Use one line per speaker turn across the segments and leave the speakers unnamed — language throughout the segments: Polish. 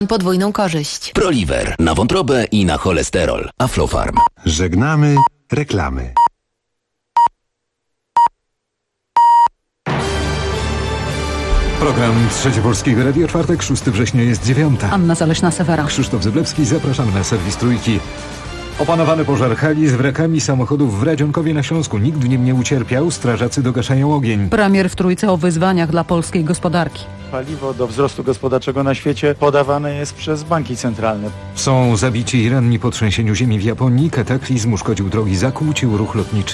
podwójną korzyść.
Proliver na wątrobę i na cholesterol. Aflofarm.
Żegnamy reklamy. Program Trzecie Polskiego Radia, czwartek, 6 września jest 9.
Anna Zaleśna-Sewera.
Krzysztof Zyblewski, zapraszamy na serwis Trójki. Opanowany pożar hali z wrakami samochodów w Radzionkowie na Śląsku. Nikt w nim nie ucierpiał, strażacy dogaszają ogień.
Premier w Trójce o wyzwaniach dla polskiej gospodarki.
Paliwo do wzrostu gospodarczego na świecie podawane jest przez banki centralne.
Są zabici i ranni po trzęsieniu ziemi w Japonii. Kataklizm uszkodził drogi, zakłócił ruch lotniczy.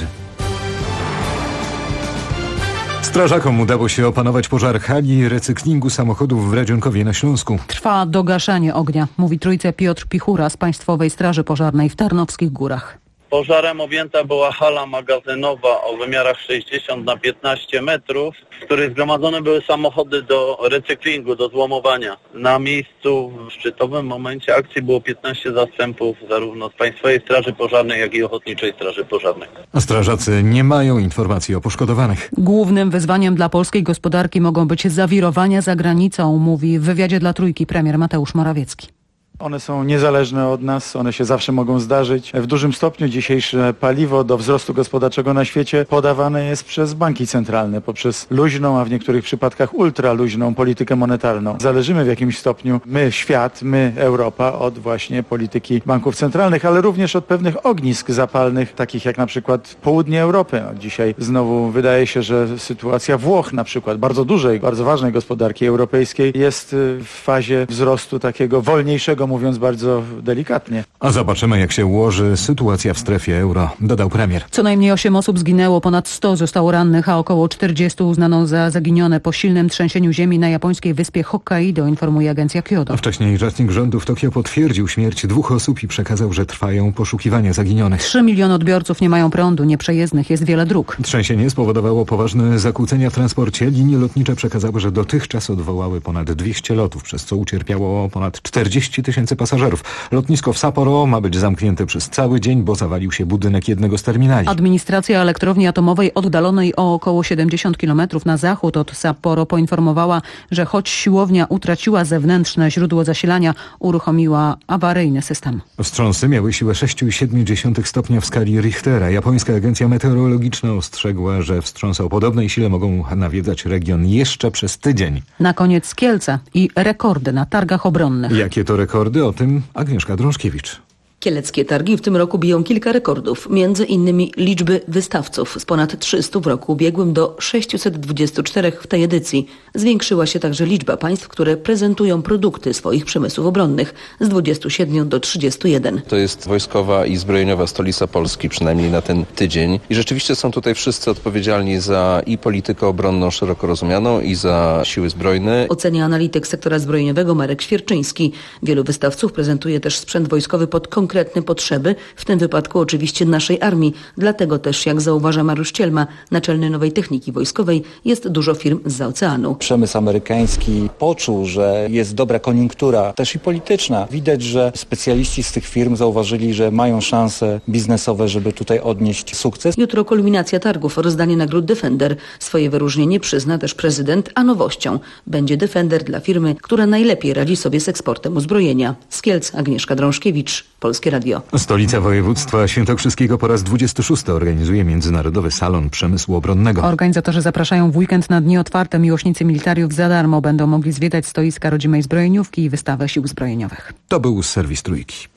Strażakom udało się opanować pożar hali recyklingu samochodów w Radzionkowie na Śląsku.
Trwa dogaszanie ognia, mówi Trójce Piotr Pichura z Państwowej Straży Pożarnej w Tarnowskich Górach.
Pożarem objęta była hala magazynowa o wymiarach 60 na 15 metrów, w której zgromadzone były samochody do recyklingu, do złomowania. Na miejscu w szczytowym momencie akcji było 15 zastępów zarówno z Państwowej Straży Pożarnej, jak i Ochotniczej Straży Pożarnej.
A strażacy nie mają informacji o poszkodowanych.
Głównym wyzwaniem dla polskiej gospodarki mogą być zawirowania za granicą, mówi w wywiadzie dla Trójki premier Mateusz Morawiecki.
One są niezależne od nas, one się zawsze mogą zdarzyć. W dużym stopniu dzisiejsze paliwo do wzrostu gospodarczego na świecie podawane jest przez banki centralne, poprzez luźną, a w niektórych przypadkach ultraluźną politykę monetarną. Zależymy w jakimś stopniu, my świat, my Europa, od właśnie polityki banków centralnych, ale również od pewnych ognisk zapalnych, takich jak na przykład południe Europy. Dzisiaj znowu wydaje się, że sytuacja Włoch na przykład, bardzo dużej, bardzo ważnej gospodarki europejskiej, jest w fazie wzrostu takiego wolniejszego, mówiąc bardzo delikatnie.
A zobaczymy, jak się ułoży sytuacja w strefie euro, dodał premier.
Co najmniej 8 osób zginęło, ponad 100 zostało rannych, a około 40 uznano za zaginione po silnym trzęsieniu ziemi na japońskiej wyspie Hokkaido, informuje agencja Kyodo.
A wcześniej rzecznik rządu w Tokio potwierdził śmierć 2 osób i przekazał, że trwają poszukiwania zaginionych.
3 miliony odbiorców nie mają prądu, nieprzejezdnych jest wiele dróg.
Trzęsienie spowodowało poważne zakłócenia w transporcie. Linie lotnicze przekazały, że dotychczas odwołały ponad 200 lotów, przez co ucierpiało ponad 40 000 pasażerów. Lotnisko w Sapporo ma być zamknięte przez cały dzień, bo zawalił się budynek jednego z terminali.
Administracja elektrowni atomowej oddalonej o około 70 km na zachód od Sapporo poinformowała, że choć siłownia utraciła zewnętrzne źródło zasilania, uruchomiła awaryjny system.
Wstrząsy miały siłę 6,7 stopnia w skali Richtera. Japońska agencja meteorologiczna ostrzegła, że wstrząsy o podobnej sile mogą nawiedzać region jeszcze przez tydzień.
Na koniec Kielce i rekordy na targach obronnych.
Jakie to rekordy? O tym Agnieszka Drążkiewicz.
Kieleckie targi w tym roku biją kilka rekordów, między innymi liczby wystawców z ponad 300 w roku ubiegłym do 624 w tej edycji. Zwiększyła się także liczba państw, które prezentują produkty swoich przemysłów obronnych z 27 do 31.
To jest wojskowa i zbrojeniowa stolica Polski, przynajmniej na ten tydzień. I rzeczywiście są tutaj wszyscy odpowiedzialni za i politykę obronną szeroko rozumianą i za siły zbrojne.
Ocenia analityk sektora zbrojeniowego Marek Świerczyński. Wielu wystawców prezentuje też sprzęt wojskowy pod konkretne potrzeby, w tym wypadku oczywiście naszej armii. Dlatego też, jak zauważa Mariusz Cielma, naczelny Nowej Techniki Wojskowej, jest dużo firm zza oceanu.
Przemysł amerykański poczuł, że jest dobra koniunktura, też i polityczna. Widać, że specjaliści z tych firm zauważyli, że mają szanse biznesowe, żeby tutaj odnieść sukces.
Jutro kulminacja targów, rozdanie nagród Defender. Swoje wyróżnienie przyzna też prezydent, a nowością będzie Defender dla firmy, która najlepiej radzi sobie z eksportem uzbrojenia. Z Kielc, Agnieszka Drążkiewicz, Polskie Radio.
Stolica województwa świętokrzyskiego po raz 26 organizuje Międzynarodowy Salon Przemysłu Obronnego.
Organizatorzy zapraszają w weekend na dni otwarte. Miłośnicy militariów za darmo będą mogli zwiedzać stoiska rodzimej zbrojeniówki i wystawę sił zbrojeniowych.
To był serwis Trójki.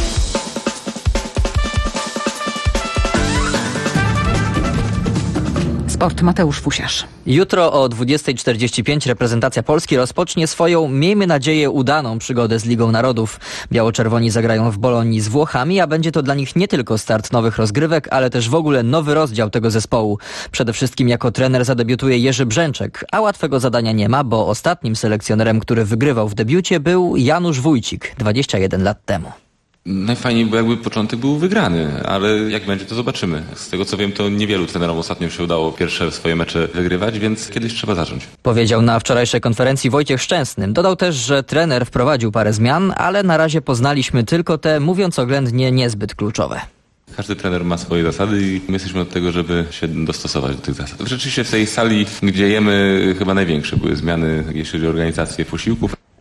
Sport, Mateusz Fusiarz.
Jutro o 20:45 reprezentacja Polski rozpocznie swoją, miejmy nadzieję, udaną przygodę z Ligą Narodów. Biało-czerwoni zagrają w Bolonii z Włochami, a będzie to dla nich nie tylko start nowych rozgrywek, ale też w ogóle nowy rozdział tego zespołu. Przede wszystkim jako trener zadebiutuje Jerzy Brzęczek, a łatwego zadania nie ma, bo ostatnim selekcjonerem, który wygrywał w debiucie, był Janusz Wójcik 21 lat temu.
Najfajniej, bo jakby początek był wygrany, ale jak będzie, to zobaczymy. Z tego co wiem, to niewielu trenerom ostatnio się udało pierwsze swoje mecze wygrywać, więc kiedyś trzeba zacząć.
Powiedział na wczorajszej konferencji Wojciech Szczęsny. Dodał też, że trener wprowadził parę zmian, ale na razie poznaliśmy tylko te, mówiąc oględnie, niezbyt kluczowe.
Każdy trener ma swoje zasady i my jesteśmy od tego, żeby się dostosować do tych zasad. Rzeczywiście w tej sali, gdzie jemy, chyba największe były zmiany, jeśli chodzi o organizację posiłków.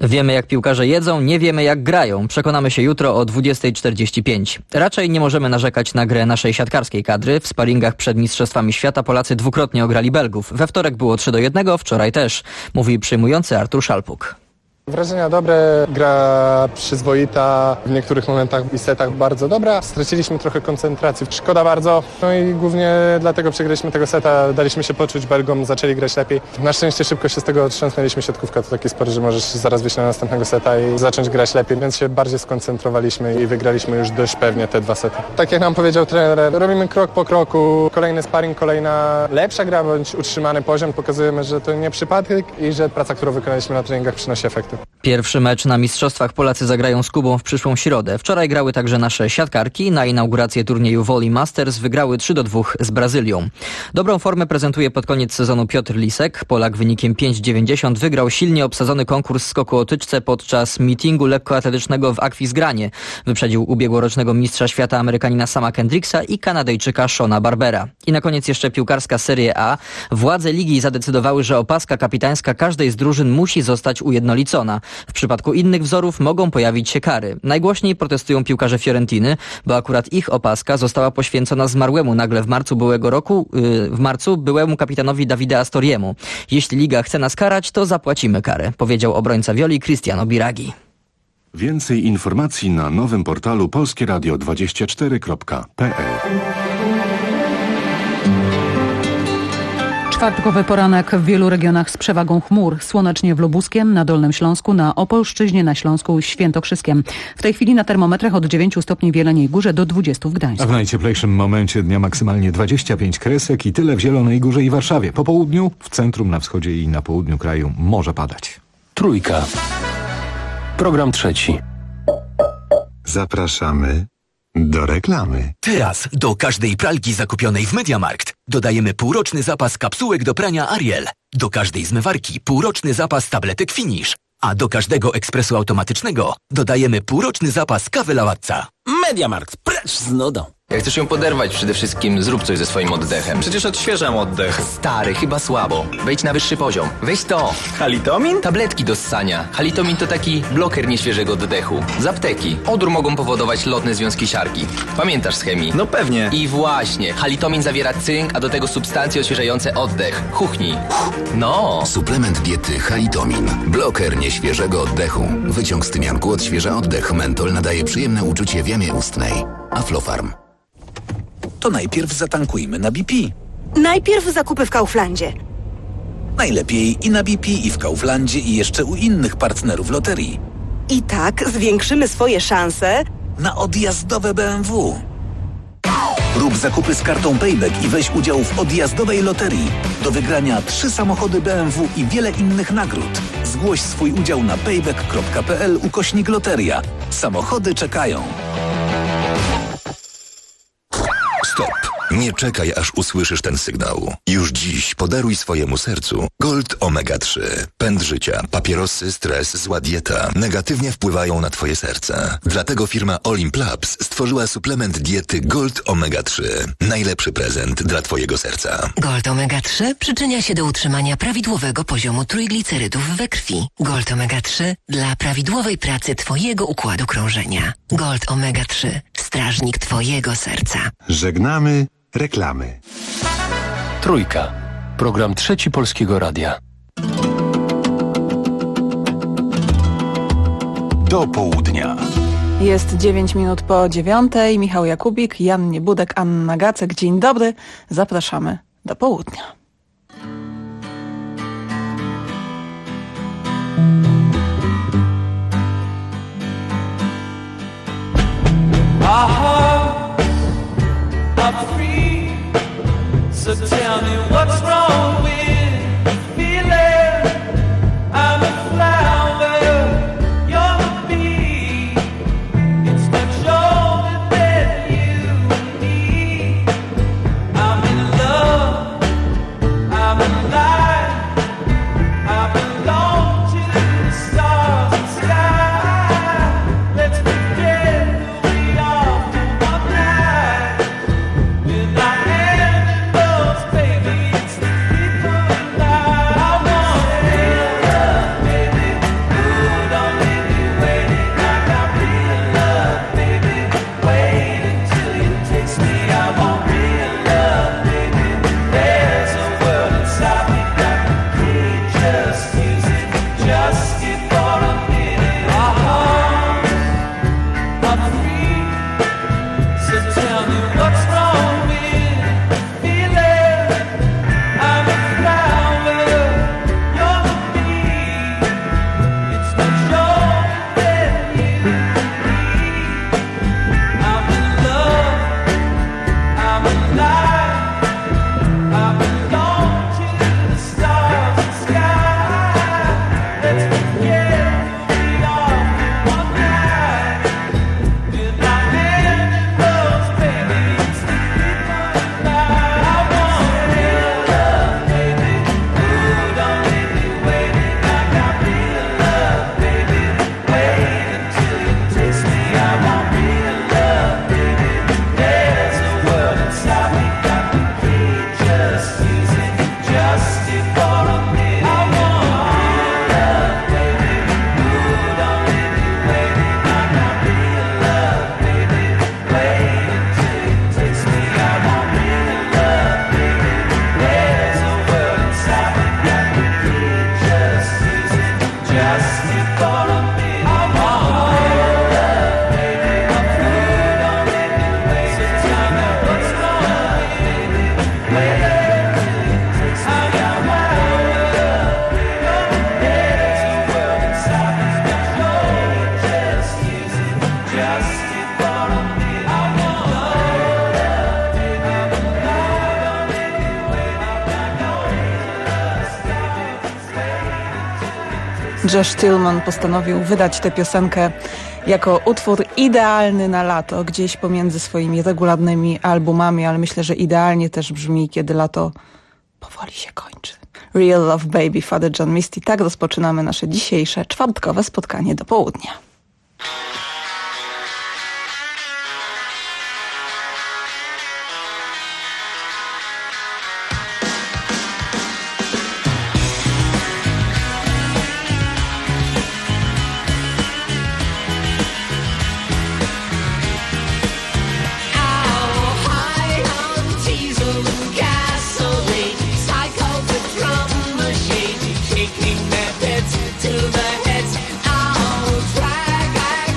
Wiemy, jak piłkarze jedzą, nie wiemy, jak grają. Przekonamy się jutro o 20:45. Raczej nie możemy narzekać na grę naszej siatkarskiej kadry. W sparingach przed Mistrzostwami Świata Polacy dwukrotnie ograli Belgów. We wtorek było 3-1, wczoraj też, mówi przyjmujący Artur Szalpuk.
Wrażenia dobre, gra przyzwoita, w niektórych momentach i setach bardzo dobra. Straciliśmy trochę koncentracji, szkoda bardzo. No i głównie dlatego przegraliśmy tego seta, daliśmy się poczuć Belgom, zaczęli grać lepiej. Na szczęście szybko się z tego otrząsnęliśmy, siatkówka to taki sport, że możesz zaraz wyjść na następnego seta i zacząć grać lepiej, więc się bardziej skoncentrowaliśmy i wygraliśmy już dość pewnie te 2 sety. Tak jak nam powiedział trener, robimy krok po kroku, kolejny sparring, kolejna lepsza gra bądź utrzymany poziom, pokazujemy, że to nie przypadek i że praca, którą wykonaliśmy na treningach przynosi efekty.
Pierwszy mecz na Mistrzostwach Polacy zagrają z Kubą w przyszłą środę. Wczoraj grały także nasze siatkarki. Na inaugurację turnieju Volley Masters wygrały 3-2 z Brazylią. Dobrą formę prezentuje pod koniec sezonu Piotr Lisek. Polak wynikiem 5,90 wygrał silnie obsadzony konkurs skoku o tyczce podczas meetingu lekkoatletycznego w Akwizgranie. Wyprzedził ubiegłorocznego mistrza świata Amerykanina Sama Kendricksa i Kanadyjczyka Shona Barbera. I na koniec jeszcze piłkarska Serie A. Władze ligi zadecydowały, że opaska kapitańska każdej z drużyn musi zostać ujednolicona. W przypadku innych wzorów mogą pojawić się kary. Najgłośniej protestują piłkarze Fiorentiny, bo akurat ich opaska została poświęcona zmarłemu nagle w marcu byłemu kapitanowi Davide Astoriemu. Jeśli liga chce nas karać, to zapłacimy karę, powiedział obrońca Violi Cristiano Biraghi.
Więcej informacji na nowym portalu polskieradio24.pl.
Czwartkowy poranek w wielu regionach z przewagą chmur. Słonecznie w Lubuskiem, na Dolnym Śląsku, na Opolszczyźnie, na Śląsku i Świętokrzyskiem. W tej chwili na termometrach od 9 stopni w Jeleniej Górze do 20 w Gdańsku.
A w najcieplejszym momencie dnia maksymalnie 25 Kresek i tyle w Zielonej Górze i Warszawie. Po południu w centrum, na wschodzie i na południu kraju może padać.
Trójka. Program trzeci.
Zapraszamy do reklamy.
Teraz do każdej pralki zakupionej w MediaMarkt dodajemy półroczny zapas kapsułek do prania Ariel. Do każdej zmywarki półroczny zapas tabletek Finish. A do każdego ekspresu automatycznego dodajemy półroczny zapas kawy Lavazza.
MediaMarkt, precz z nudą.
Jak chcesz ją poderwać, przede wszystkim zrób coś ze swoim oddechem.
Przecież odświeżam oddech.
Stary, chyba słabo. Wejdź na wyższy poziom. Weź to.
Halitomin?
Tabletki do ssania. Halitomin to taki bloker nieświeżego oddechu. Z apteki. Odór mogą powodować lotne związki siarki. Pamiętasz z chemii?
No pewnie.
I właśnie. Halitomin zawiera cynk, a do tego substancje odświeżające oddech. Chuchnij. No.
Suplement diety Halitomin. Bloker nieświeżego oddechu. Wyciąg z tymianku odświeża oddech. Mentol nadaje przyjemne uczucie w jamie ustnej. Aflofarm.
To najpierw zatankujmy na BP.
Najpierw zakupy w Kauflandzie.
Najlepiej i na BP, i w Kauflandzie, i jeszcze u innych partnerów loterii.
I tak zwiększymy swoje szanse
na odjazdowe BMW. Rób zakupy z kartą Payback i weź udział w odjazdowej loterii. Do wygrania 3 samochody BMW i wiele innych nagród. Zgłoś swój udział na payback.pl/loteria. Samochody czekają.
Stop! Nie czekaj, aż usłyszysz ten sygnał. Już dziś podaruj swojemu sercu Gold Omega 3. Pęd życia, papierosy, stres, zła dieta negatywnie wpływają na twoje serce. Dlatego firma Olimplabs stworzyła suplement diety Gold Omega 3. Najlepszy prezent dla twojego serca.
Gold Omega 3 przyczynia się do utrzymania prawidłowego poziomu trójglicerydów we krwi. Gold Omega 3 dla prawidłowej pracy twojego układu krążenia. Gold Omega 3. Strażnik twojego serca.
Żegnamy reklamy.
Trójka. Program trzeci Polskiego Radia.
Do południa.
Jest 9 minut po 9:00. Michał Jakubik, Jan Niebudek, Anna Gacek. Dzień dobry. Zapraszamy do południa.
Are free, so tell me what's wrong with the feeling. I'm a flower, you're the bee. It's much older than you and me. I'm in love, I'm alive, I belong to the
Josh Tillman postanowił wydać tę piosenkę jako utwór idealny na lato, gdzieś pomiędzy swoimi regularnymi albumami, ale myślę, że idealnie też brzmi, kiedy lato powoli się kończy. Real Love Baby, Father John Misty. Tak rozpoczynamy nasze dzisiejsze czwartkowe spotkanie do południa.
To the heads, oh, drag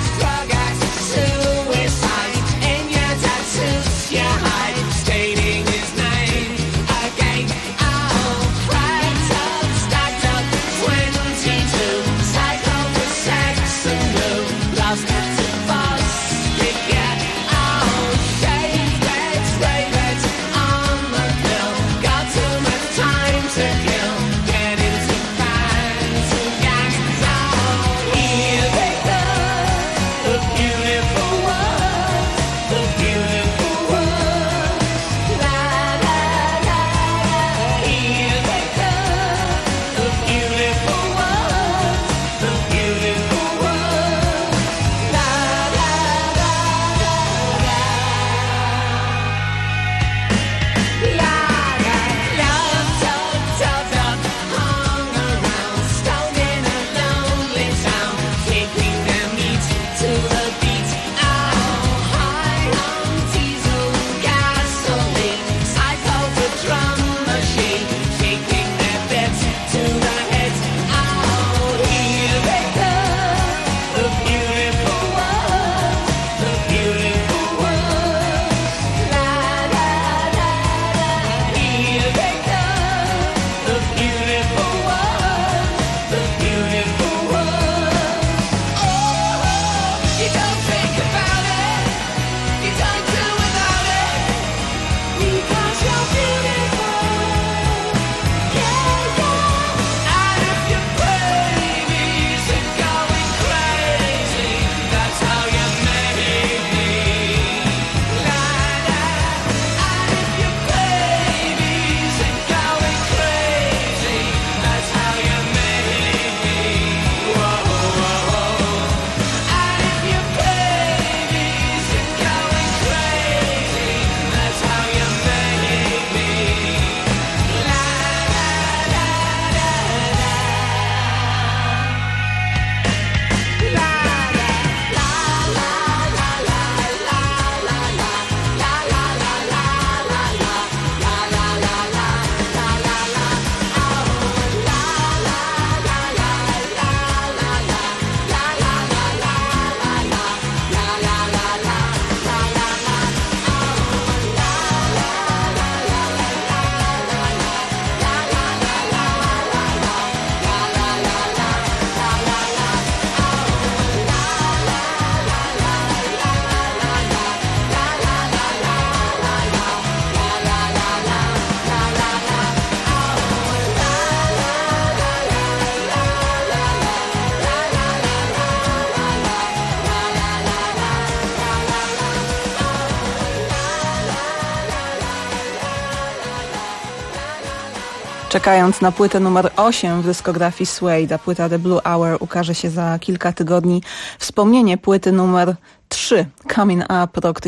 Czekając na płytę numer 8 w dyskografii Suede'a, płyta The Blue Hour ukaże się za kilka tygodni. Wspomnienie płyty numer 3, Coming Up, rok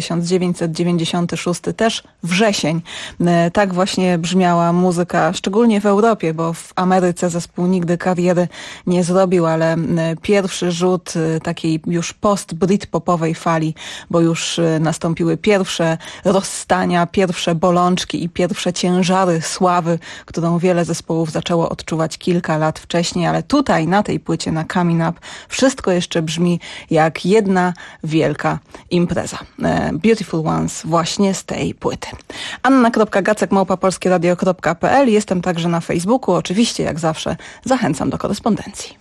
1996, też wrzesień. Tak właśnie brzmiała muzyka, szczególnie w Europie, bo w Ameryce zespół nigdy kariery nie zrobił, ale pierwszy rzut takiej już post-britpopowej fali, bo już nastąpiły pierwsze rozstania, pierwsze bolączki i pierwsze ciężary sławy, którą wiele zespołów zaczęło odczuwać kilka lat wcześniej, ale tutaj na tej płycie, na Coming Up, wszystko jeszcze brzmi jak jedna wielka impreza. Beautiful Ones właśnie z tej płyty. Anna.gacek@polskieradio.pl. Jestem także na Facebooku. Oczywiście, jak zawsze, zachęcam do korespondencji.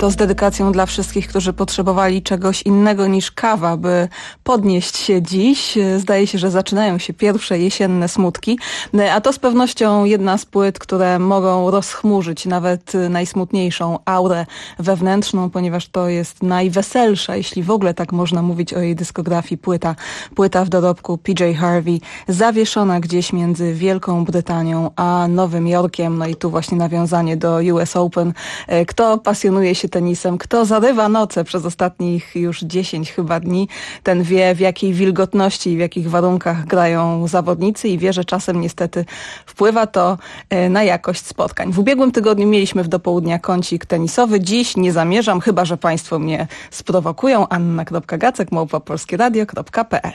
To z dedykacją dla wszystkich, którzy potrzebowali czegoś innego niż kawa, by podnieść się dziś. Zdaje się, że zaczynają się pierwsze jesienne smutki, a to z pewnością jedna z płyt, które mogą rozchmurzyć nawet najsmutniejszą aurę wewnętrzną, ponieważ to jest najweselsza, jeśli w ogóle tak można mówić o jej dyskografii, płyta w dorobku PJ Harvey, zawieszona gdzieś między Wielką Brytanią a Nowym Jorkiem. No i tu właśnie nawiązanie do US Open. Kto pasjonuje się tenisem, kto zarywa noce przez ostatnich już 10 chyba dni, ten wie, w jakiej wilgotności i w jakich warunkach grają zawodnicy i wie, że czasem niestety wpływa to na jakość spotkań. W ubiegłym tygodniu mieliśmy w Do Południa kącik tenisowy. Dziś nie zamierzam, chyba że Państwo mnie sprowokują. anna.gacek@polskieradio.pl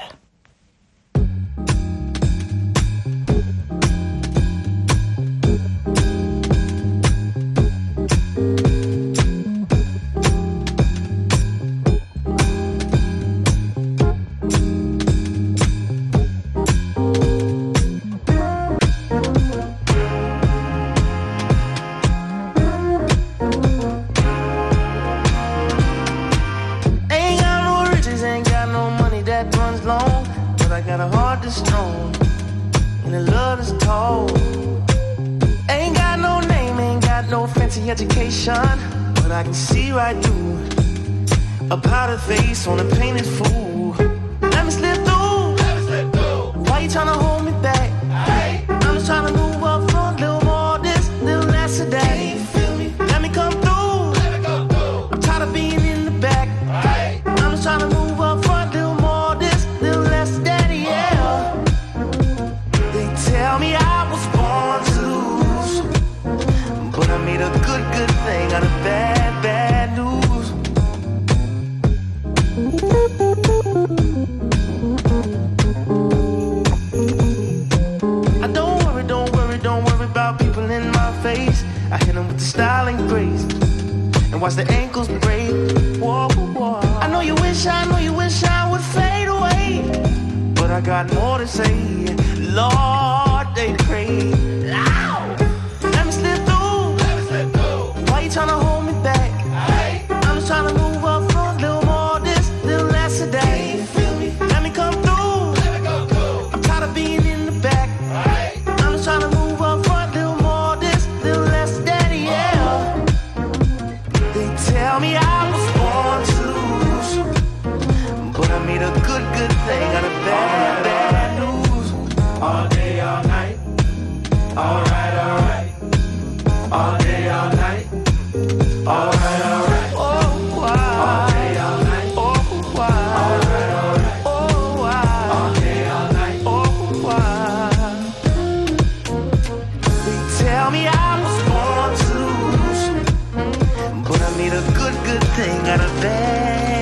education, but I can see right through a powder face on a painted fool. Let me slip through. Why you tryna hold me back? I'm just tryna move up front, little more this, little less of that. Let me come through. I'm tired of being in the back. I'm just tryna move up front, little more this, little less of that, yeah. They tell me I was born to lose, but I made a good thing out of bad news. I don't worry about people in my face. I hit them with the style and grace, and watch the ankles break. Whoa, whoa. I know you wish I would fade away, but I got more to say. Lord, they crave. Let me slip through. Why you tryna hold me back? I'm just tryna move up front, little more this, little less of that. Let me come through. I'm tired of being in the back. I'm just tryna move up front, little more this, little less of that, yeah. They tell me I was born to lose, but I made a good thing out of bad news. All day, all night. Alright. All day, all night. Alright. Oh, wow. All day, all night. Oh, wow. Alright. Oh, wow. All day, all night. Oh, wow. They tell me I was born to lose, but I made a good thing out of bad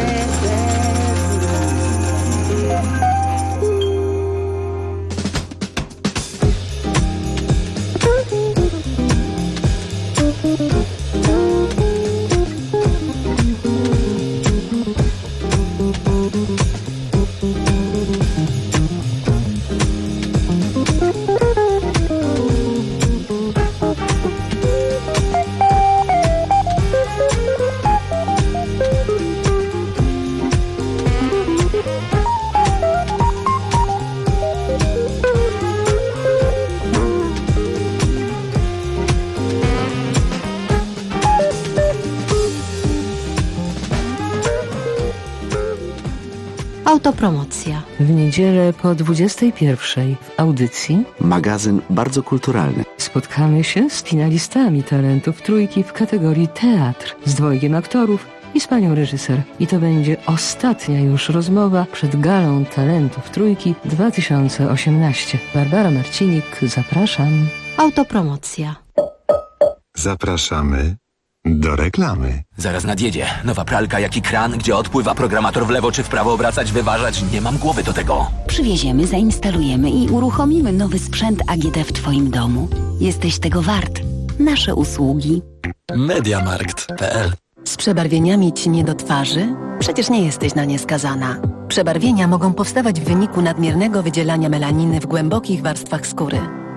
Autopromocja. W niedzielę po 21:00 w audycji
Magazyn bardzo kulturalny.
spotkamy się z finalistami talentów trójki w kategorii teatr, z dwojgiem aktorów i z panią reżyser. I to będzie ostatnia już rozmowa przed Galą Talentów Trójki 2018. Barbara Marcinik, zapraszam. Autopromocja.
Zapraszamy do reklamy.
Zaraz nadjedzie. Nowa pralka jak i kran, gdzie odpływa programator w lewo czy w prawo obracać, wyważać. Nie mam głowy do tego.
Przywieziemy, zainstalujemy i uruchomimy nowy sprzęt AGD w Twoim domu. Jesteś tego wart. Nasze usługi.
Mediamarkt.pl.
Z przebarwieniami ci nie do twarzy? Przecież nie jesteś na nie skazana. Przebarwienia mogą powstawać w wyniku nadmiernego wydzielania melaniny w głębokich warstwach skóry.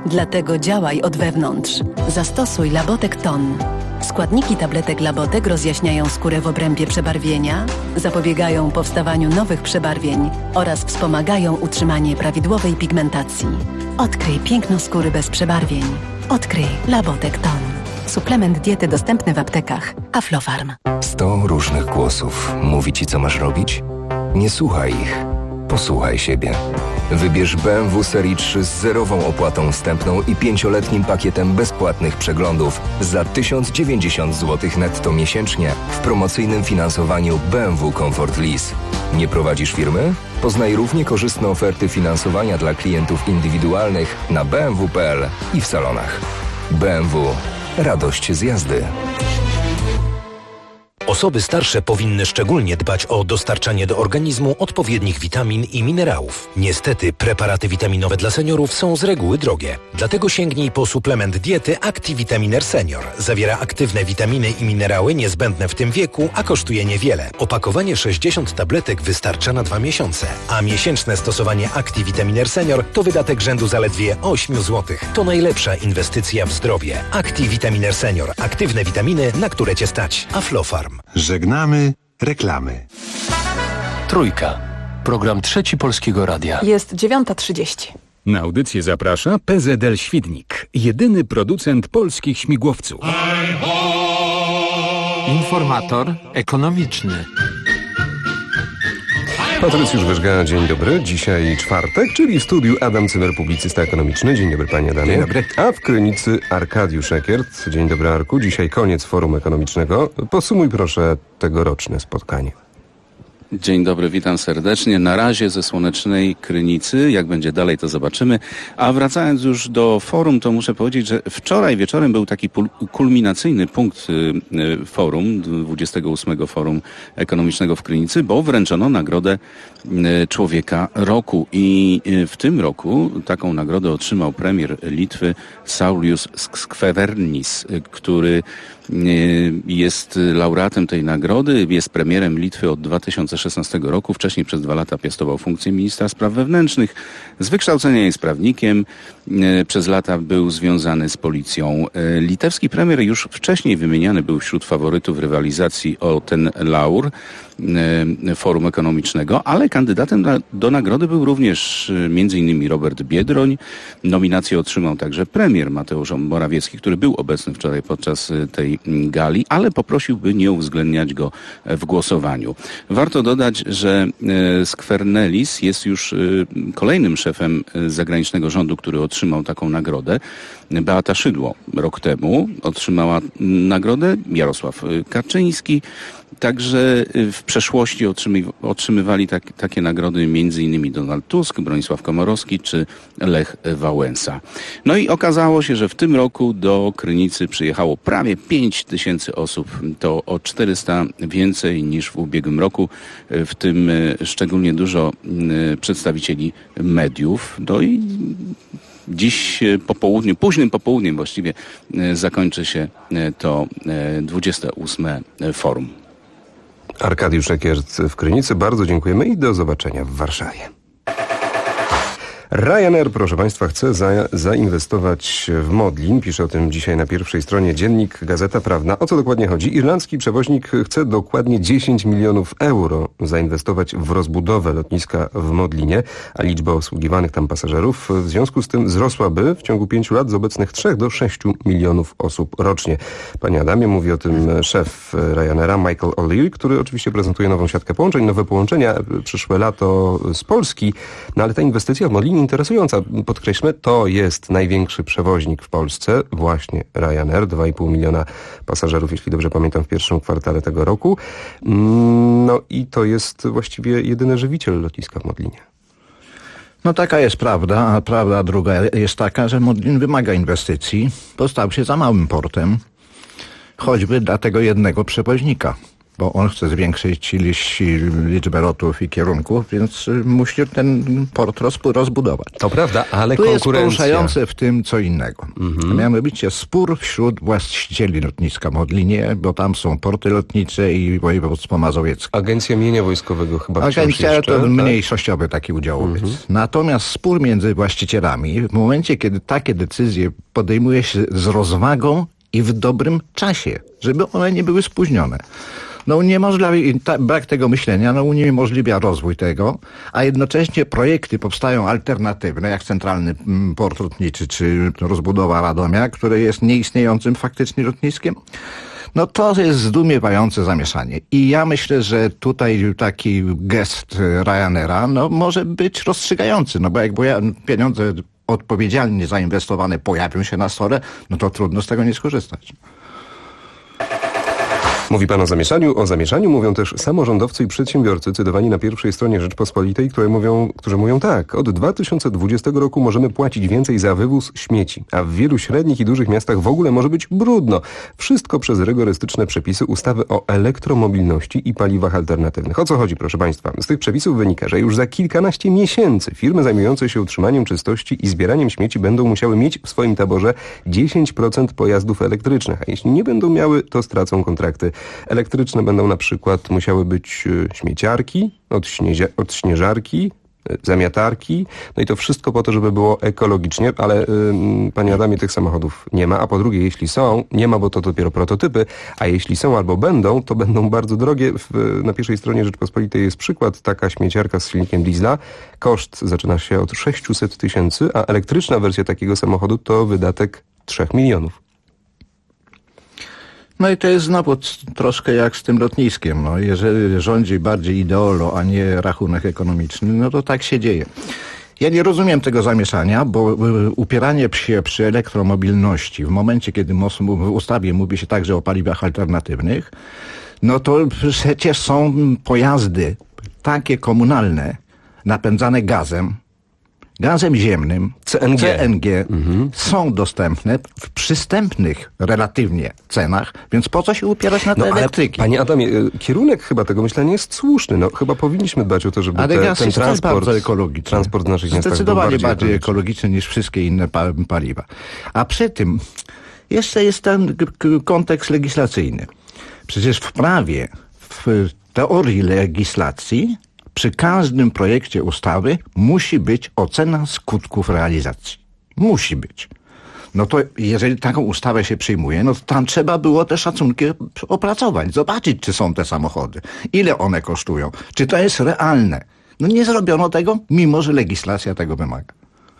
Dlatego działaj od wewnątrz. Zastosuj Labotek Ton. Składniki tabletek Labotek rozjaśniają skórę w obrębie przebarwienia, zapobiegają powstawaniu nowych przebarwień oraz wspomagają utrzymanie prawidłowej pigmentacji. Odkryj piękno skóry bez przebarwień. Odkryj Labotek Ton. Suplement diety dostępny w aptekach. Aflofarm.
100 różnych głosów mówi ci, co masz robić? Nie słuchaj ich. Posłuchaj siebie. Wybierz BMW Serii 3 z zerową opłatą wstępną i 5-letnim pakietem bezpłatnych przeglądów za 1090 zł netto miesięcznie w promocyjnym finansowaniu BMW Comfort Lease. Nie prowadzisz firmy? Poznaj równie korzystne oferty finansowania dla klientów indywidualnych na bmw.pl i w salonach. BMW. Radość z jazdy.
Osoby starsze powinny szczególnie dbać o dostarczanie do organizmu odpowiednich witamin i minerałów. Niestety preparaty witaminowe dla seniorów są z reguły drogie. Dlatego sięgnij po suplement diety ActiVitaminer Senior. Zawiera aktywne witaminy i minerały niezbędne w tym wieku, a kosztuje niewiele. Opakowanie 60 tabletek wystarcza na 2 miesiące, a miesięczne stosowanie ActiVitaminer Senior to wydatek rzędu zaledwie 8 zł. To najlepsza inwestycja w zdrowie. ActiVitaminer Senior. Aktywne witaminy, na które Cię stać. Aflofarm.
Żegnamy reklamy.
Trójka. Program Trzeci Polskiego Radia.
Jest 9:30.
Na audycję zaprasza PZL Świdnik, jedyny producent polskich śmigłowców.
Informator ekonomiczny.
Patrycjusz Wyżga, dzień dobry. Dzisiaj czwartek, czyli w studiu Adam Cymer, publicysta ekonomiczny. Dzień dobry, panie Adamie.
Dzień dobry.
A w Krynicy Arkadiusz Ekiert. Dzień dobry, Arku. Dzisiaj koniec forum ekonomicznego. Posumuj proszę tegoroczne spotkanie.
Dzień dobry, witam serdecznie. Na razie ze słonecznej Krynicy. Jak będzie dalej, to zobaczymy. A wracając już do forum, to muszę powiedzieć, że wczoraj wieczorem był taki kulminacyjny punkt forum, 28 Forum Ekonomicznego w Krynicy, bo wręczono nagrodę Człowieka Roku. I w tym roku taką nagrodę otrzymał premier Litwy Saulius Skvernelis, który jest laureatem tej nagrody, jest premierem Litwy od 2016 roku. Wcześniej przez 2 lata piastował funkcję ministra spraw wewnętrznych. Z wykształcenia jest prawnikiem. Przez lata był związany z policją. Litewski premier już wcześniej wymieniany był wśród faworytów rywalizacji o ten laur Forum Ekonomicznego, ale kandydatem do nagrody był również m.in. Robert Biedroń. Nominację otrzymał także premier Mateusz Morawiecki, który był obecny wczoraj podczas tej gali, ale poprosił, by nie uwzględniać go w głosowaniu. Warto dodać, że Skvernelis jest już kolejnym szefem zagranicznego rządu, który otrzymał taką nagrodę. Beata Szydło rok temu otrzymała nagrodę, Jarosław Kaczyński. Także w przeszłości otrzymywali takie nagrody m.in. Donald Tusk, Bronisław Komorowski czy Lech Wałęsa. No i okazało się, że w tym roku do Krynicy przyjechało prawie 5 000 osób. To o 400 więcej niż w ubiegłym roku. W tym szczególnie dużo przedstawicieli mediów. No i dziś po południu, późnym popołudniem właściwie zakończy się to 28 forum.
Arkadiusz Ekiert w Krynicy. Bardzo dziękujemy i do zobaczenia w Warszawie. Ryanair, proszę Państwa, chce zainwestować w Modlin. Pisze o tym dzisiaj na pierwszej stronie dziennik Gazeta Prawna. O co dokładnie chodzi? Irlandzki przewoźnik chce dokładnie 10 milionów euro zainwestować w rozbudowę lotniska w Modlinie, a liczba obsługiwanych tam pasażerów w związku z tym wzrosłaby w ciągu 5 lat z obecnych 3 do 6 milionów osób rocznie. Panie Adamie, mówi o tym szef Ryanaira Michael O'Leary, który oczywiście prezentuje nową siatkę połączeń, nowe połączenia przyszłe lato z Polski, no ale ta inwestycja w Modlinie interesująca. Podkreślmy, to jest największy przewoźnik w Polsce, właśnie Ryanair, 2,5 miliona pasażerów, jeśli dobrze pamiętam, w pierwszym kwartale tego roku. No i to jest właściwie jedyny żywiciel lotniska w Modlinie.
No taka jest prawda, a prawda druga jest taka, że Modlin wymaga inwestycji, bo stał się za małym portem, choćby dla tego jednego przewoźnika. bo on chce zwiększyć liczbę lotów i kierunków, więc musi ten port rozbudować.
To prawda, ale
tu
konkurencja...
jest poruszające w tym co innego. Mianowicie spór wśród właścicieli lotniska Modlinie, bo tam są porty lotnicze i województwo mazowieckie.
Agencja Mienia Wojskowego chyba
Agencja
jeszcze,
to mniejszościowy taki udziałowiec. Natomiast spór między właścicielami, w momencie, kiedy takie decyzje podejmuje się z rozwagą i w dobrym czasie, żeby one nie były spóźnione. Brak tego myślenia uniemożliwia rozwój tego, a jednocześnie projekty powstają alternatywne, jak Centralny Port Lotniczy, czy rozbudowa Radomia, które jest nieistniejącym faktycznie lotniskiem. To jest zdumiewające zamieszanie. I ja myślę, że tutaj taki gest Ryanaira może być rozstrzygający, bo jak pieniądze odpowiedzialnie zainwestowane pojawią się na stole, to trudno z tego nie skorzystać.
Mówi pan o zamieszaniu. O zamieszaniu mówią też samorządowcy i przedsiębiorcy cytowani na pierwszej stronie Rzeczpospolitej, którzy mówią tak. Od 2020 roku możemy płacić więcej za wywóz śmieci, a w wielu średnich i dużych miastach w ogóle może być brudno. Wszystko przez rygorystyczne przepisy ustawy o elektromobilności i paliwach alternatywnych. O co chodzi, proszę państwa? Z tych przepisów wynika, że już za kilkanaście miesięcy firmy zajmujące się utrzymaniem czystości i zbieraniem śmieci będą musiały mieć w swoim taborze 10% pojazdów elektrycznych, a jeśli nie będą miały, to stracą kontrakty. Elektryczne będą na przykład musiały być śmieciarki, odśnieżarki, zamiatarki, i to wszystko po to, żeby było ekologicznie, ale panie Adamie, tych samochodów nie ma, a po drugie, jeśli są, nie ma, bo to dopiero prototypy, a jeśli są albo będą, to będą bardzo drogie. Na pierwszej stronie Rzeczpospolitej jest przykład, taka śmieciarka z silnikiem diesla, koszt zaczyna się od 600 000, a elektryczna wersja takiego samochodu to wydatek 3 milionów.
I to jest znowu troszkę jak z tym lotniskiem. Jeżeli rządzi bardziej ideolo, a nie rachunek ekonomiczny, to tak się dzieje. Ja nie rozumiem tego zamieszania, bo upieranie się przy elektromobilności w momencie, kiedy w ustawie mówi się także o paliwach alternatywnych, to przecież są pojazdy takie komunalne, napędzane gazem ziemnym, CNG są dostępne w przystępnych relatywnie cenach, więc po co się upierać na te elektryki?
Panie Adamie, kierunek chyba tego myślenia jest słuszny. Chyba powinniśmy dbać o to, żeby ten transport w naszych miastach
zdecydowanie bardziej ekologiczny niż wszystkie inne paliwa. A przy tym jeszcze jest ten kontekst legislacyjny. Przecież w prawie, w teorii legislacji przy każdym projekcie ustawy musi być ocena skutków realizacji. Musi być. To jeżeli taką ustawę się przyjmuje, to tam trzeba było te szacunki opracować, zobaczyć, czy są te samochody, ile one kosztują, czy to jest realne. Nie zrobiono tego, mimo że legislacja tego wymaga.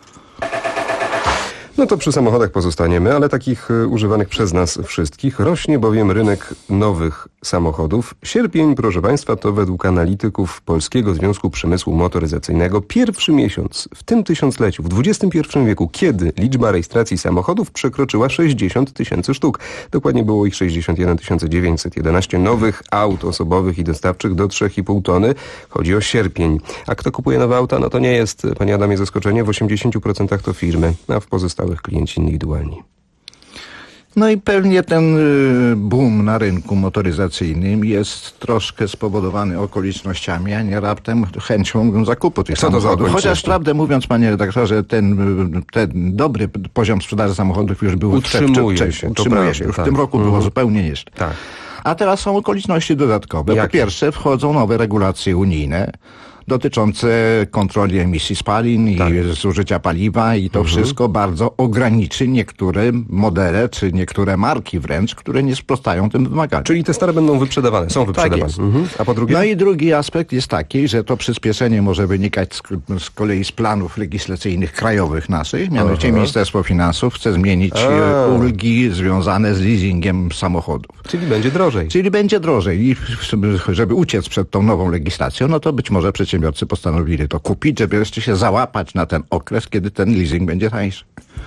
To przy samochodach pozostaniemy, ale takich używanych przez nas wszystkich. Rośnie bowiem rynek nowych samochodów. Sierpień, proszę państwa, to według analityków Polskiego Związku Przemysłu Motoryzacyjnego pierwszy miesiąc w tym tysiącleciu, w XXI wieku, kiedy liczba rejestracji samochodów przekroczyła 60 000 sztuk. Dokładnie było ich 61 911 nowych aut osobowych i dostawczych do 3,5 tony. Chodzi o sierpień. A kto kupuje nowe auta? To nie jest, panie Adamie, zaskoczenie. W 80% to firmy, a w pozostałych klienci indywidualni.
I pewnie ten boom na rynku motoryzacyjnym jest troszkę spowodowany okolicznościami, a nie raptem chęcią zakupu tych samochodów. Chociaż prawdę mówiąc, panie redaktorze, ten dobry poziom sprzedaży samochodów już był
utrzymuje się.
Już w tym roku było zupełnie nieźle.
Tak.
A teraz są okoliczności dodatkowe. Po pierwsze, wchodzą nowe regulacje unijne dotyczące kontroli emisji spalin i zużycia paliwa i to wszystko bardzo ograniczy niektóre modele, czy niektóre marki wręcz, które nie sprostają tym wymaganiom.
Czyli te stare będą wyprzedawane, są wyprzedawane.
Tak
A po drugie?
I drugi aspekt jest taki, że to przyspieszenie może wynikać z kolei z planów legislacyjnych krajowych naszych. Mianowicie Ministerstwo Finansów chce zmienić ulgi związane z leasingiem samochodów.
Czyli będzie drożej. I żeby uciec przed tą nową legislacją, to być może przedsiębiorcy postanowili to kupić, żeby jeszcze się załapać na ten okres, kiedy ten leasing będzie tańszy.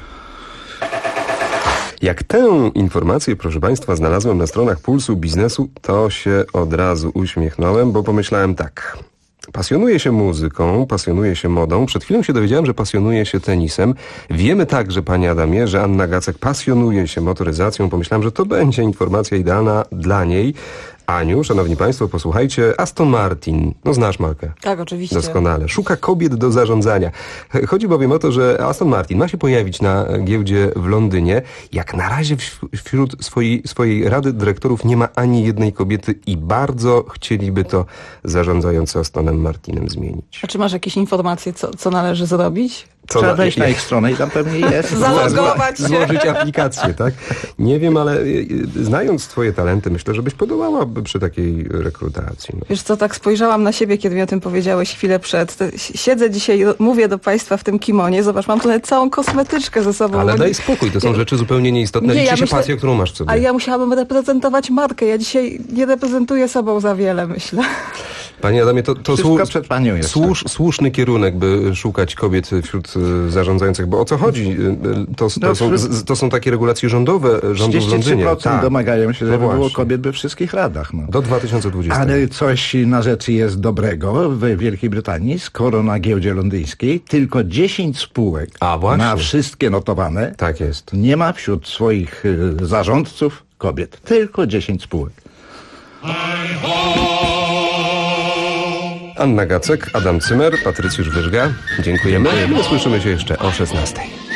Jak tę informację, proszę państwa, znalazłem na stronach Pulsu Biznesu, to się od razu uśmiechnąłem, bo pomyślałem tak. Pasjonuje się muzyką, pasjonuje się modą. Przed chwilą się dowiedziałem, że pasjonuje się tenisem. Wiemy także, panie Adamie, że Anna Gacek pasjonuje się motoryzacją. Pomyślałem, że to będzie informacja idealna dla niej. Aniu, szanowni państwo, posłuchajcie, Aston Martin, no znasz markę.
Tak, oczywiście.
Doskonale. Szuka kobiet do zarządzania. Chodzi bowiem o to, że Aston Martin ma się pojawić na giełdzie w Londynie. Jak na razie wśród swojej rady dyrektorów nie ma ani jednej kobiety i bardzo chcieliby to zarządzający Astonem Martinem zmienić.
A czy masz jakieś informacje, co należy zrobić?
Trzeba wejść na ich stronę i tam pewnie jest.
Zalogować się.
Złożyć aplikację, tak? Nie wiem, ale znając twoje talenty, myślę, żebyś podołała przy takiej rekrutacji. No.
Wiesz co, tak spojrzałam na siebie, kiedy mi o tym powiedziałeś chwilę przed. Siedzę dzisiaj, mówię do państwa w tym kimonie. Zobacz, mam tutaj całą kosmetyczkę ze sobą.
Ale daj spokój, to są rzeczy zupełnie nieistotne. Liczy się pasja, którą masz w sobie.
A ja musiałabym reprezentować markę. Ja dzisiaj nie reprezentuję sobą za wiele, myślę.
Panie Adamie, to
przed panią jest.
Słuszny kierunek, by szukać kobiet wśród zarządzających, bo o co chodzi? To są takie regulacje rządowe rządu w Londynie.
33% domagają się, żeby było kobiet we wszystkich radach. No.
Do 2020.
Ale coś na rzeczy jest dobrego w Wielkiej Brytanii, skoro na giełdzie londyńskiej tylko 10 spółek na wszystkie notowane
tak jest.
Nie ma wśród swoich zarządców kobiet. Tylko 10 spółek.
Anna Gacek, Adam Cymer, Patrycjusz Wyżga. Dziękujemy. My słyszymy się jeszcze o 16:00.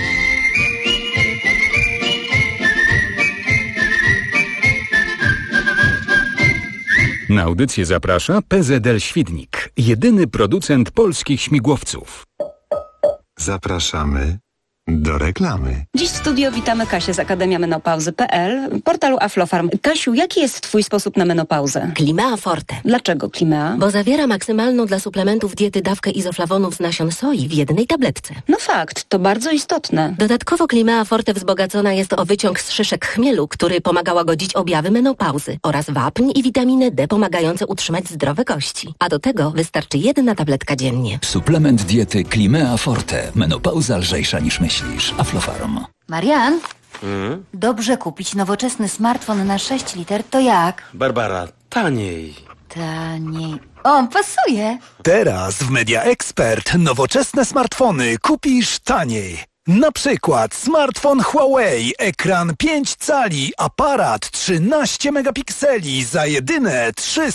Na audycję zaprasza PZL Świdnik, jedyny producent polskich śmigłowców.
Zapraszamy do reklamy.
Dziś w studio witamy Kasię z akademiamenopauzy.pl, portalu Aflofarm. Kasiu, jaki jest twój sposób na menopauzę?
Climea Forte.
Dlaczego Climea?
Bo zawiera maksymalną dla suplementów diety dawkę izoflawonów z nasion soi w jednej tabletce.
No fakt, to bardzo istotne.
Dodatkowo Climea Forte wzbogacona jest o wyciąg z szyszek chmielu, który pomaga łagodzić objawy menopauzy oraz wapń i witaminę D pomagające utrzymać zdrowe kości. A do tego wystarczy 1 tabletka dziennie.
Suplement diety Climea Forte. Menopauza lżejsza niż myślisz. Aflofarm.
Marian, dobrze kupić nowoczesny smartfon na 6 liter, to jak?
Barbara, taniej.
Taniej. O, pasuje.
Teraz w Media Expert nowoczesne smartfony kupisz taniej. Na przykład smartfon Huawei, ekran 5 cali, aparat 13 megapikseli za jedyne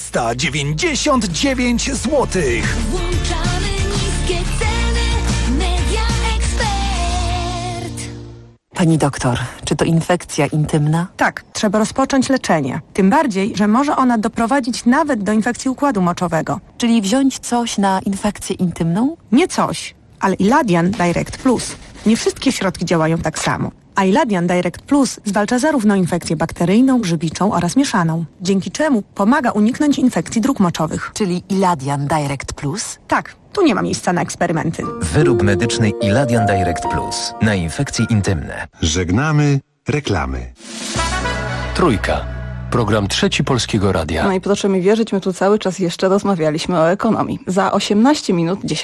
399 zł.
Włączamy niskie ceny. Media Expert.
Pani doktor, czy to infekcja intymna?
Tak, trzeba rozpocząć leczenie. Tym bardziej, że może ona doprowadzić nawet do infekcji układu moczowego.
Czyli wziąć coś na infekcję intymną?
Nie coś, ale Iladian Direct Plus. Nie wszystkie środki działają tak samo. A Iladian Direct Plus zwalcza zarówno infekcję bakteryjną, grzybiczą oraz mieszaną, dzięki czemu pomaga uniknąć infekcji dróg moczowych.
Czyli Iladian Direct Plus?
Tak, tu nie ma miejsca na eksperymenty.
Wyrób medyczny Iladian Direct Plus na infekcje intymne.
Żegnamy reklamy.
Trójka. Program Trzeci Polskiego Radia.
No i proszę mi wierzyć, my tu cały czas jeszcze rozmawialiśmy o ekonomii. Za 18 minut 10:00.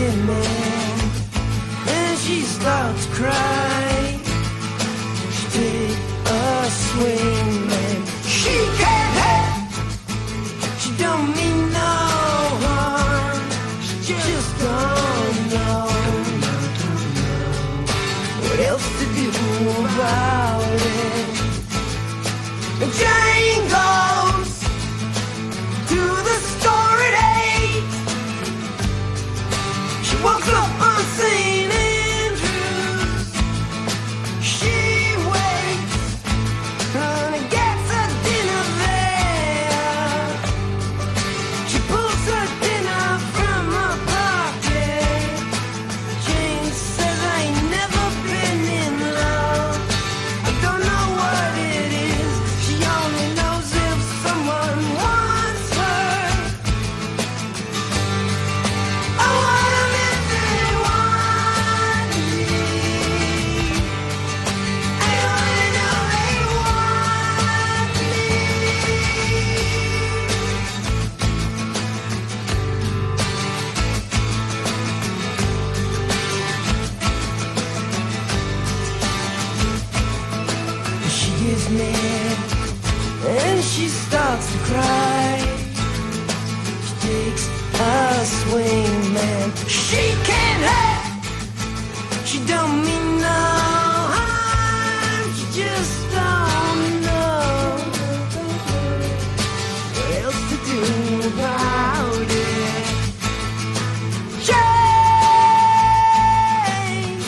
man. Then she starts crying. She take a swing, man. She can't help. She don't mean no harm. She just don't know what else to do about it. And Jane goes to the store at 8. She walks up on St. Andrews. She waits and gets her dinner there. She pulls her dinner from her pocket. Jane says, I ain't never been in love. I don't know what it is. She only knows if someone wants her. I want 'em if they want me. I only know they want me. She gets mad and she starts to cry. She takes a swing, man. She can't help. She don't mean no harm. She just don't know what else to do about it. Jane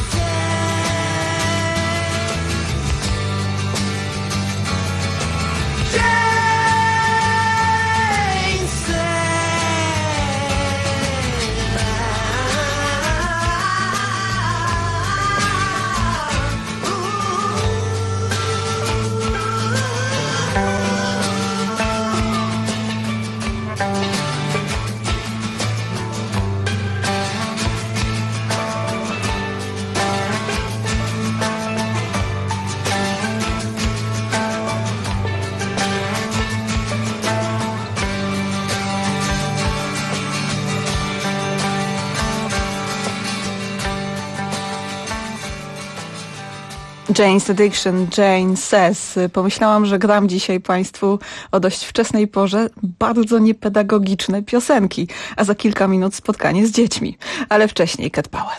Jane's Addiction, Jane Says. Pomyślałam, że gram dzisiaj Państwu o dość wczesnej porze bardzo niepedagogiczne piosenki, a za kilka minut spotkanie z dziećmi. Ale wcześniej Cat Power.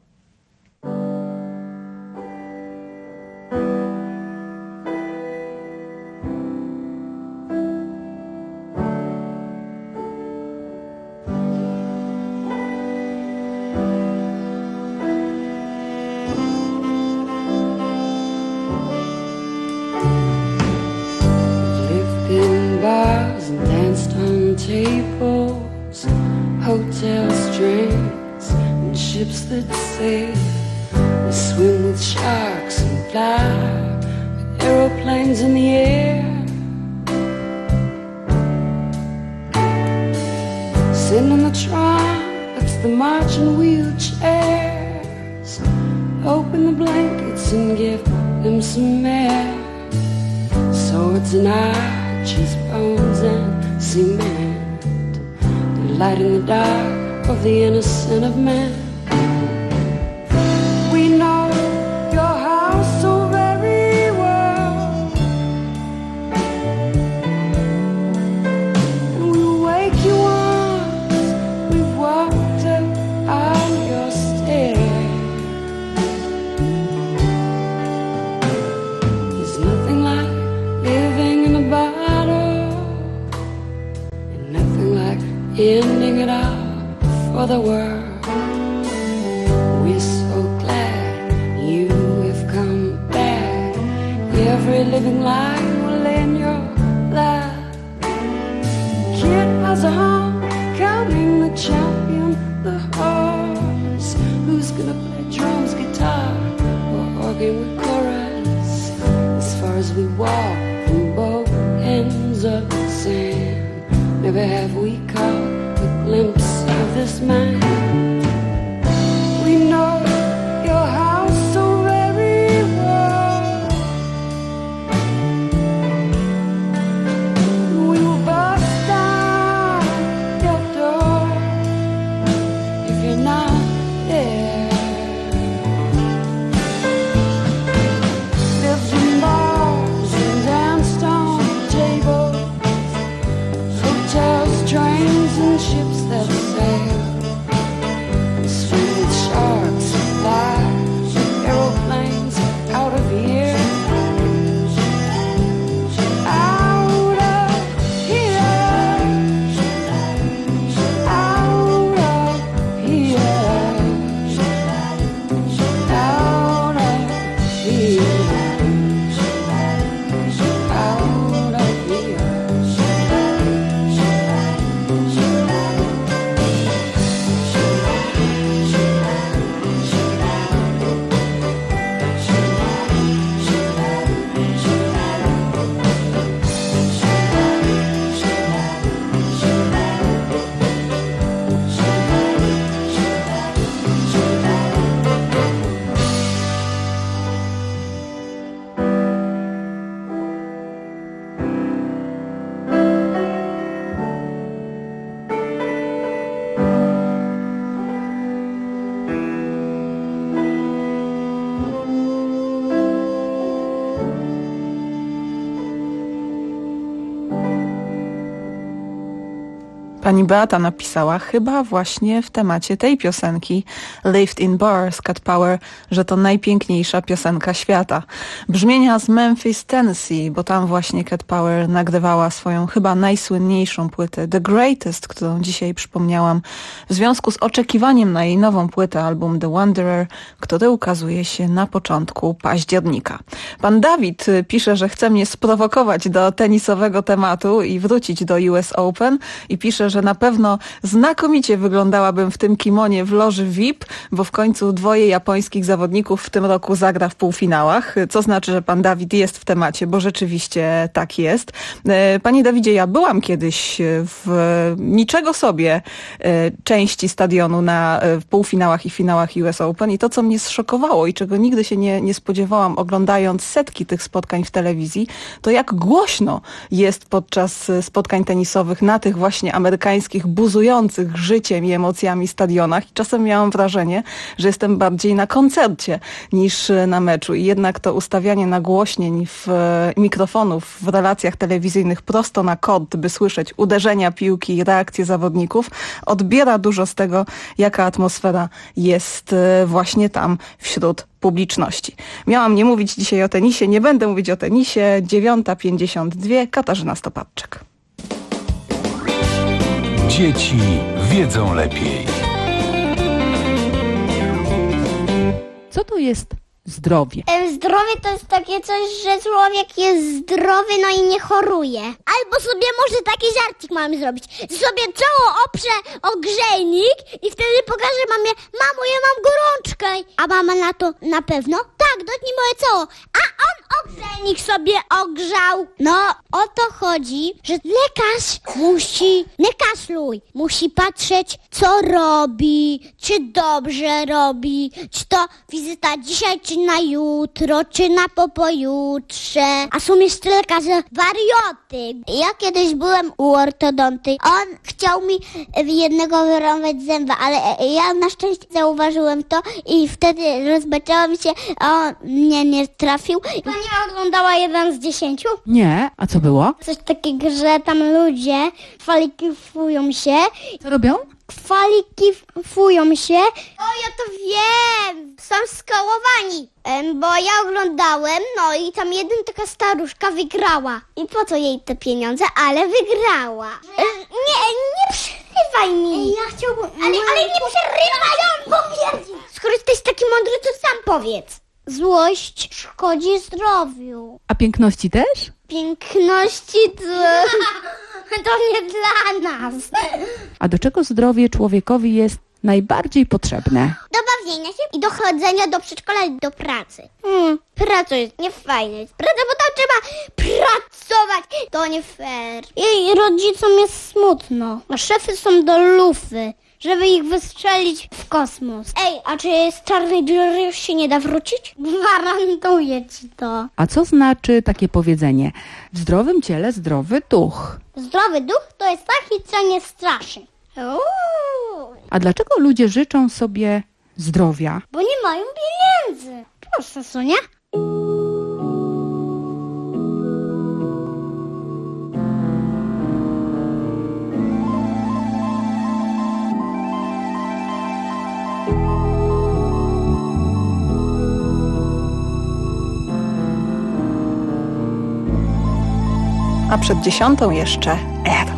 Bars and danced on tables, hotel drinks and ships that sail. We swim with sharks and fly with aeroplanes in the air. Sitting in the trumpets, the marching wheelchairs. Open the blankets and give them some air. Swords and arches, bones and cement, the light in the dark of the innocent of men. We know your house so very well, and we'll wake you once we've walked up on your stairs. There's nothing like living in a bottle, and nothing like ending it all for the world. We're so glad you have come back. Every living line will in your lap. Kid has a home, counting the champion, the horse. Who's gonna play drums, guitar, or organ with chorus? As far as we walk from both ends of the sand, never have we caught a glimpse of this man. We know your house so very well. We will bust down your door if you're not
Pani Beata napisała chyba właśnie w temacie tej piosenki Lived in Bars, Cat Power, że to najpiękniejsza piosenka świata. Brzmienia z Memphis, Tennessee, bo tam właśnie Cat Power nagrywała swoją chyba najsłynniejszą płytę The Greatest, którą dzisiaj przypomniałam w związku z oczekiwaniem na jej nową płytę, album The Wanderer, który ukazuje się na początku października. Pan Dawid pisze, że chce mnie sprowokować do tenisowego tematu i wrócić do US Open i pisze, że na pewno znakomicie wyglądałabym w tym kimonie w loży VIP, bo w końcu dwoje japońskich zawodników w tym roku zagra w półfinałach, co znaczy, że pan Dawid jest w temacie, bo rzeczywiście tak jest. Panie Dawidzie, ja byłam kiedyś w niczego sobie części stadionu w półfinałach i finałach US Open i to, co mnie zszokowało i czego nigdy się nie spodziewałam, oglądając setki tych spotkań w telewizji, to jak głośno jest podczas spotkań tenisowych na tych właśnie amerykańskich, buzujących życiem i emocjami stadionach. I czasem miałam wrażenie, że jestem bardziej na koncercie niż na meczu. I jednak to ustawianie nagłośnień mikrofonów w relacjach telewizyjnych prosto na kort, by słyszeć uderzenia piłki i reakcje zawodników, odbiera dużo z tego, jaka atmosfera jest właśnie tam wśród publiczności. Miałam nie mówić dzisiaj o tenisie, nie będę mówić o tenisie. 9:52, Katarzyna Stopadczyk.
Dzieci wiedzą lepiej.
Co to jest zdrowie?
Zdrowie to jest takie coś, że człowiek jest zdrowy, no i nie choruje. Albo sobie może taki żarcik mamy zrobić. Sobie czoło oprze o grzejnik i wtedy pokaże mamie: mamo, ja mam gorączkę. A mama na to: na pewno? Tak, dotknij moje czoło. A on grzejnik sobie ogrzał. No, o to chodzi, że lekarz musi patrzeć, co robi, czy dobrze robi, czy to wizyta dzisiaj, czy na jutro, czy na pojutrze. A są jeszcze lekarze warioty. Ja kiedyś byłem u ortodonty. On chciał mi jednego wyrąbać zęba, ale ja na szczęście zauważyłem to i wtedy rozbeczałam się, a on mnie nie trafił. Pani oglądała 1 z 10?
Nie, a co było?
Coś takiego, że tam ludzie kwalifikują się.
Co robią?
Kwalifikują się. O, ja to wiem! Są skołowani. Bo ja oglądałem, no i tam taka staruszka wygrała. I po co jej te pieniądze? Ale wygrała. Nie przerywaj mi. Ja chciałbym... Ale nie przerywaj! Skoro jesteś taki mądry, to sam powiedz. Złość szkodzi zdrowiu.
A piękności też?
Piękności to nie dla nas.
A do czego zdrowie człowiekowi jest najbardziej potrzebne?
Do bawienia się i do chodzenia do przedszkola i do pracy. Praca jest niefajna. Praca, bo tam trzeba pracować. To nie fair. Jej rodzicom jest smutno. A szefy są do lufy, żeby ich wystrzelić w kosmos. Ej, a czy z czarnej dziury już się nie da wrócić? Gwarantuję ci to.
A co znaczy takie powiedzenie? W zdrowym ciele zdrowy duch.
Zdrowy duch to jest taki, co nie straszy.
A dlaczego ludzie życzą sobie zdrowia?
Bo nie mają pieniędzy. Proszę, Sonia.
A przed 10 jeszcze R.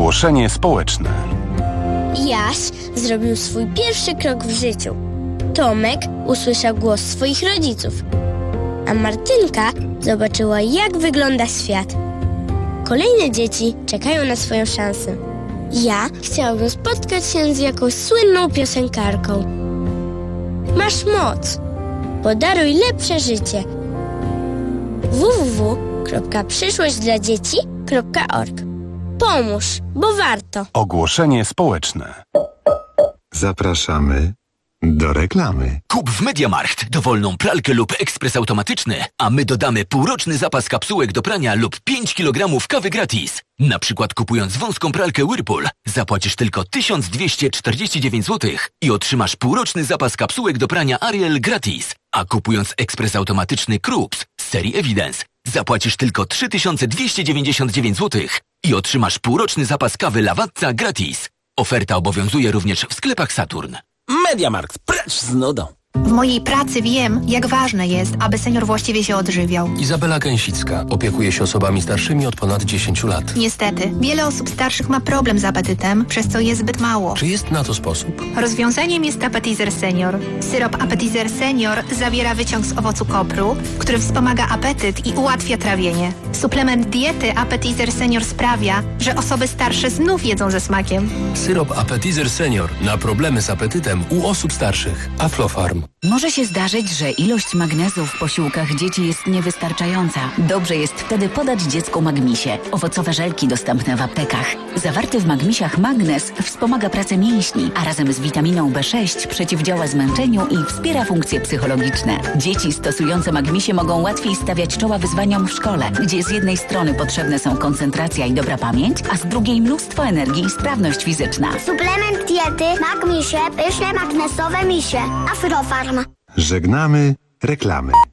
Ogłoszenie społeczne.
Jaś zrobił swój pierwszy krok w życiu. Tomek usłyszał głos swoich rodziców, a Martynka zobaczyła, jak wygląda świat. Kolejne dzieci czekają na swoją szansę. Ja chciałabym spotkać się z jakąś słynną piosenkarką. Masz moc. Podaruj lepsze życie. www.przyszłośćdladzieci.org. Pomóż, bo warto.
Ogłoszenie społeczne.
Zapraszamy do reklamy.
Kup w MediaMarkt dowolną pralkę lub ekspres automatyczny, a my dodamy półroczny zapas kapsułek do prania lub 5 kg kawy gratis. Na przykład kupując wąską pralkę Whirlpool zapłacisz tylko 1249 zł i otrzymasz półroczny zapas kapsułek do prania Ariel gratis. A kupując ekspres automatyczny Krups z serii Evidence zapłacisz tylko 3299 zł i otrzymasz półroczny zapas kawy Lavazza gratis. Oferta obowiązuje również w sklepach Saturn.
MediaMarkt, precz z nudą.
W mojej pracy wiem, jak ważne jest, aby senior właściwie się odżywiał.
Izabela Gęsicka opiekuje się osobami starszymi od ponad 10 lat.
Niestety, wiele osób starszych ma problem z apetytem, przez co je zbyt mało.
Czy jest na to sposób?
Rozwiązaniem jest Appetizer Senior. Syrop Appetizer Senior zawiera wyciąg z owocu kopru, który wspomaga apetyt i ułatwia trawienie. Suplement diety Appetizer Senior sprawia, że osoby starsze znów jedzą ze smakiem.
Syrop Appetizer Senior na problemy z apetytem u osób starszych. Aflofarm.
Może się zdarzyć, że ilość magnezu w posiłkach dzieci jest niewystarczająca. Dobrze jest wtedy podać dziecku Magmisie. Owocowe żelki dostępne w aptekach. Zawarty w Magmisiach magnez wspomaga pracę mięśni, a razem z witaminą B6 przeciwdziała zmęczeniu i wspiera funkcje psychologiczne. Dzieci stosujące Magmisie mogą łatwiej stawiać czoła wyzwaniom w szkole, gdzie z jednej strony potrzebne są koncentracja i dobra pamięć, a z drugiej mnóstwo energii i sprawność fizyczna.
Suplement diety Magmisie, pyszne magnesowe misie. Aflofarm.
Żegnamy reklamy.